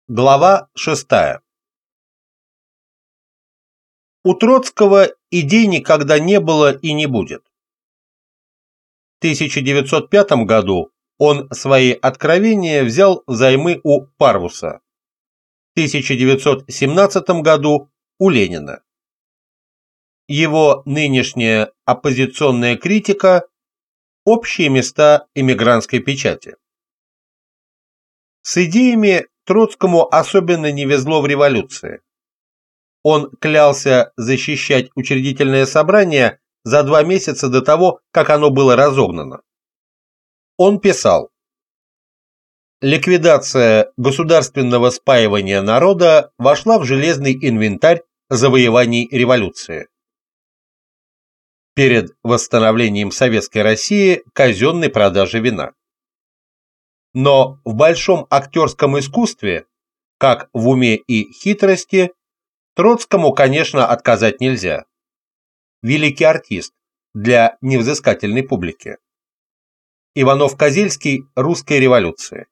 Глава 6. У Троцкого идей никогда не было и не будет. В 1905 году он свои откровения взял взаймы у Парвуса, в 1917 году у Ленина. Его нынешняя оппозиционная критика – общие места эмигрантской печати. С идеями Троцкому особенно не везло в революции. Он клялся защищать учредительное собрание за 2 месяца до того, как оно было разогнано. Он писал: «Ликвидация государственного спаивания народа вошла в железный инвентарь завоеваний революции. Перед восстановлением Советской России казенной продажи вина. Но в большом актерском искусстве, как в уме и хитрости, Троцкому, конечно, отказать нельзя. Великий артист для невзыскательной публики. Иванов-Козельский русской революции».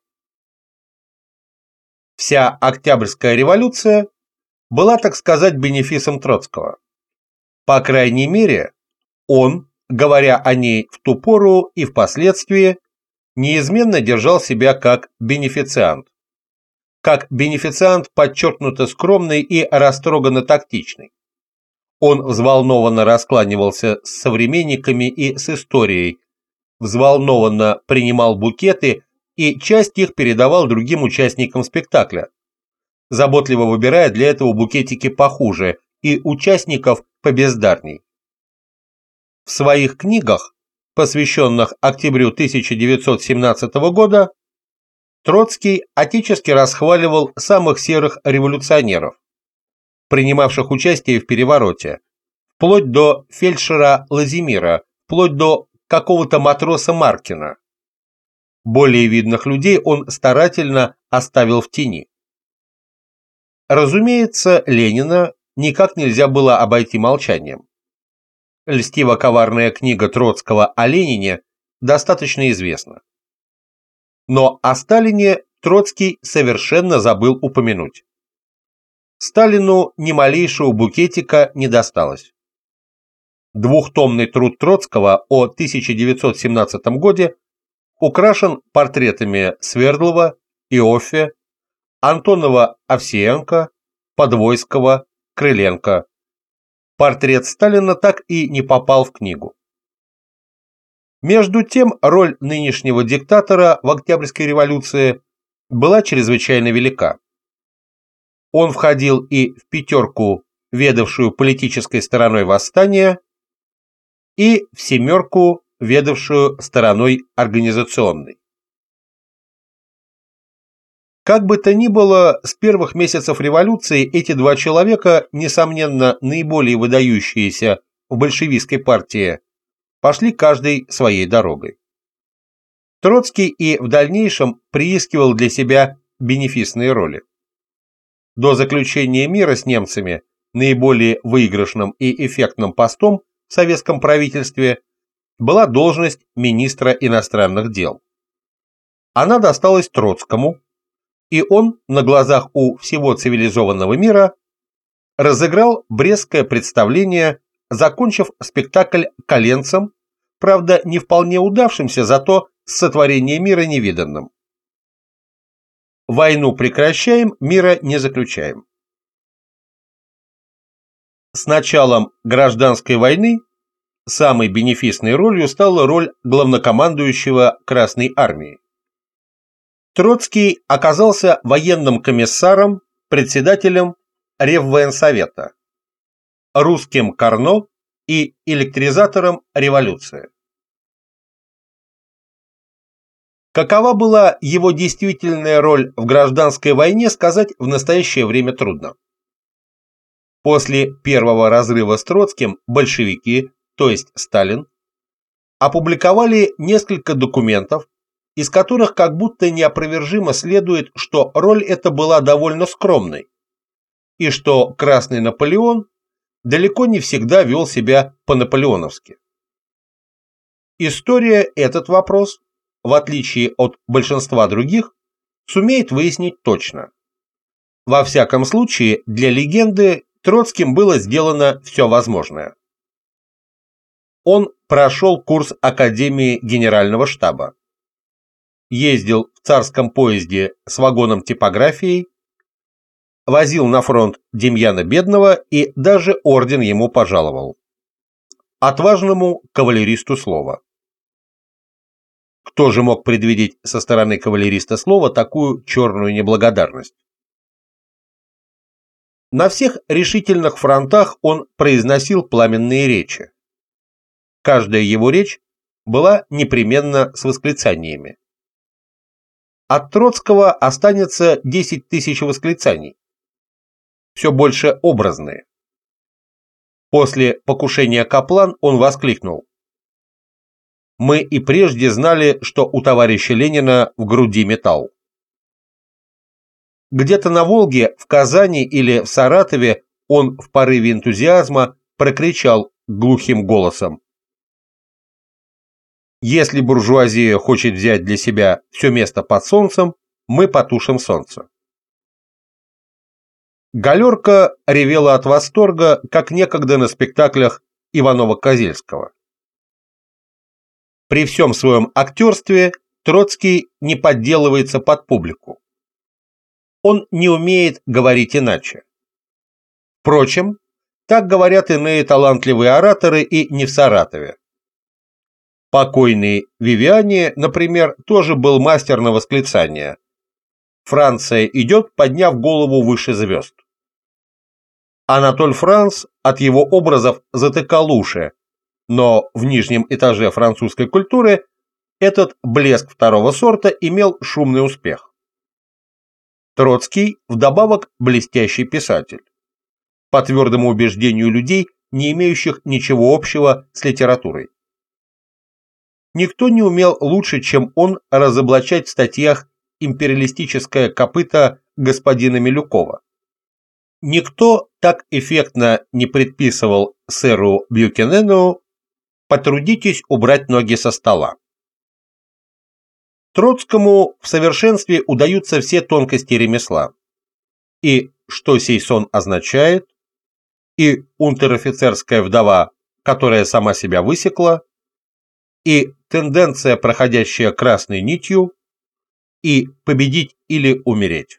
Вся Октябрьская революция была, так сказать, бенефисом Троцкого. По крайней мере, он, говоря о ней в ту пору и впоследствии, неизменно держал себя как бенефициант. Как бенефициант подчеркнуто скромный и растроганно тактичный. Он взволнованно раскланивался с современниками и с историей, взволнованно принимал букеты и часть их передавал другим участникам спектакля, заботливо выбирая для этого букетики похуже и участников побездарней. В своих книгах, посвященных октябрю 1917 года, Троцкий отечески расхваливал самых серых революционеров, принимавших участие в перевороте, вплоть до фельдшера Лазимира, вплоть до какого-то матроса Маркина. Более видных людей он старательно оставил в тени. Разумеется, Ленина никак нельзя было обойти молчанием. Льстиво-коварная книга Троцкого о Ленине достаточно известна. Но о Сталине Троцкий совершенно забыл упомянуть. Сталину ни малейшего букетика не досталось. Двухтомный труд Троцкого о 1917 годе украшен портретами Свердлова, Иоффе, Антонова-Овсеенко, Подвойского, Крыленко. Портрет Сталина так и не попал в книгу. Между тем, роль нынешнего диктатора в Октябрьской революции была чрезвычайно велика. Он входил и в пятерку, ведавшую политической стороной восстания, и в семерку, ведавшую стороной организационной. Как бы то ни было, с первых месяцев революции эти два человека, несомненно, наиболее выдающиеся в большевистской партии, пошли каждый своей дорогой. Троцкий и в дальнейшем приискивал для себя бенефисные роли. До заключения мира с немцами наиболее выигрышным и эффектным постом в советском правительстве была должность министра иностранных дел. Она досталась Троцкому, и он на глазах у всего цивилизованного мира разыграл брестское представление, закончив спектакль коленцем, правда не вполне удавшимся, зато с сотворением мира невиданным. Войну прекращаем, мира не заключаем. С началом гражданской войны самой бенефисной ролью стала роль главнокомандующего Красной армии. Троцкий оказался военным комиссаром, председателем Реввоенсовета, русским Карно и электризатором революции. Какова была его действительная роль в гражданской войне, сказать в настоящее время трудно. После первого разрыва с Троцким большевики, то есть Сталин, опубликовали несколько документов, из которых как будто неопровержимо следует, что роль эта была довольно скромной, и что Красный Наполеон далеко не всегда вел себя по-наполеоновски. История этот вопрос, в отличие от большинства других, сумеет выяснить точно. Во всяком случае, для легенды Троцким было сделано все возможное. Он прошел курс Академии Генерального штаба, ездил в царском поезде с вагоном типографией, возил на фронт Демьяна Бедного и даже орден ему пожаловал. Отважному кавалеристу слова. Кто же мог предвидеть со стороны кавалериста слова такую черную неблагодарность? На всех решительных фронтах он произносил пламенные речи. Каждая его речь была непременно с восклицаниями. От Троцкого останется 10 тысяч восклицаний. Все больше образные. После покушения Каплан он воскликнул: «Мы и прежде знали, что у товарища Ленина в груди металл». Где-то на Волге, в Казани или в Саратове он в порыве энтузиазма прокричал глухим голосом: «Если буржуазия хочет взять для себя все место под солнцем, мы потушим солнце». Галерка ревела от восторга, как некогда на спектаклях Иванова-Козельского. При всем своем актерстве Троцкий не подделывается под публику. Он не умеет говорить иначе. Впрочем, так говорят иные талантливые ораторы и не в Саратове. Покойный Вивиани, например, тоже был мастер на восклицания. Франция идет, подняв голову выше звезд. Анатоль Франс от его образов затыкал уши, но в нижнем этаже французской культуры этот блеск второго сорта имел шумный успех. Троцкий вдобавок блестящий писатель, по твердому убеждению людей, не имеющих ничего общего с литературой. Никто не умел лучше, чем он, разоблачать в статьях империалистическое копыто господина Милюкова. Никто так эффектно не предписывал сэру Бьюкенену: «Потрудитесь убрать ноги со стола». Троцкому в совершенстве удаются все тонкости ремесла. И что сей сон означает, и унтер-офицерская вдова, которая сама себя высекла, и тенденция, проходящая красной нитью, и победить или умереть.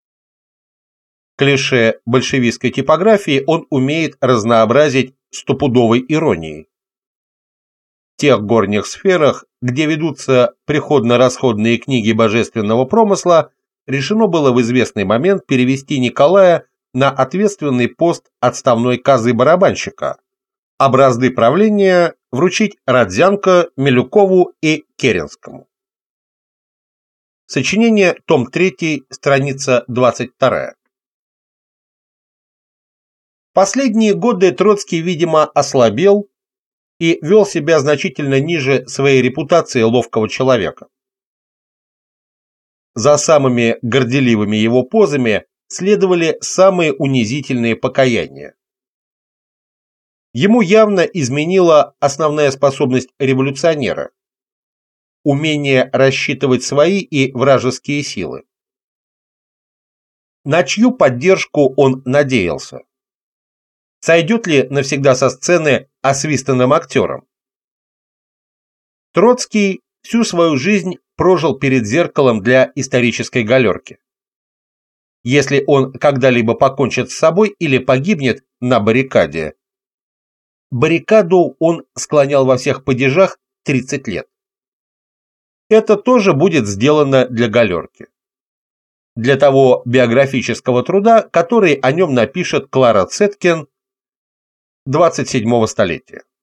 Клише большевистской типографии он умеет разнообразить стопудовой иронией. В тех горних сферах, где ведутся приходно-расходные книги божественного промысла, решено было в известный момент перевести Николая на ответственный пост отставной казы-барабанщика, а бразды правления вручить Родзянко, Милюкову и Керенскому. Сочинение, том 3, страница 22. Последние годы Троцкий, видимо, ослабел и вел себя значительно ниже своей репутации ловкого человека. За самыми горделивыми его позами следовали самые унизительные покаяния. Ему явно изменила основная способность революционера – умение рассчитывать свои и вражеские силы. На чью поддержку он надеялся? Сойдет ли навсегда со сцены освистанным актером? Троцкий всю свою жизнь прожил перед зеркалом для исторической галерки. Если он когда-либо покончит с собой или погибнет на баррикаде, баррикаду он склонял во всех падежах 30 лет. Это тоже будет сделано для галерки. Для того биографического труда, который о нем напишет Клара Цеткин 27-го столетия.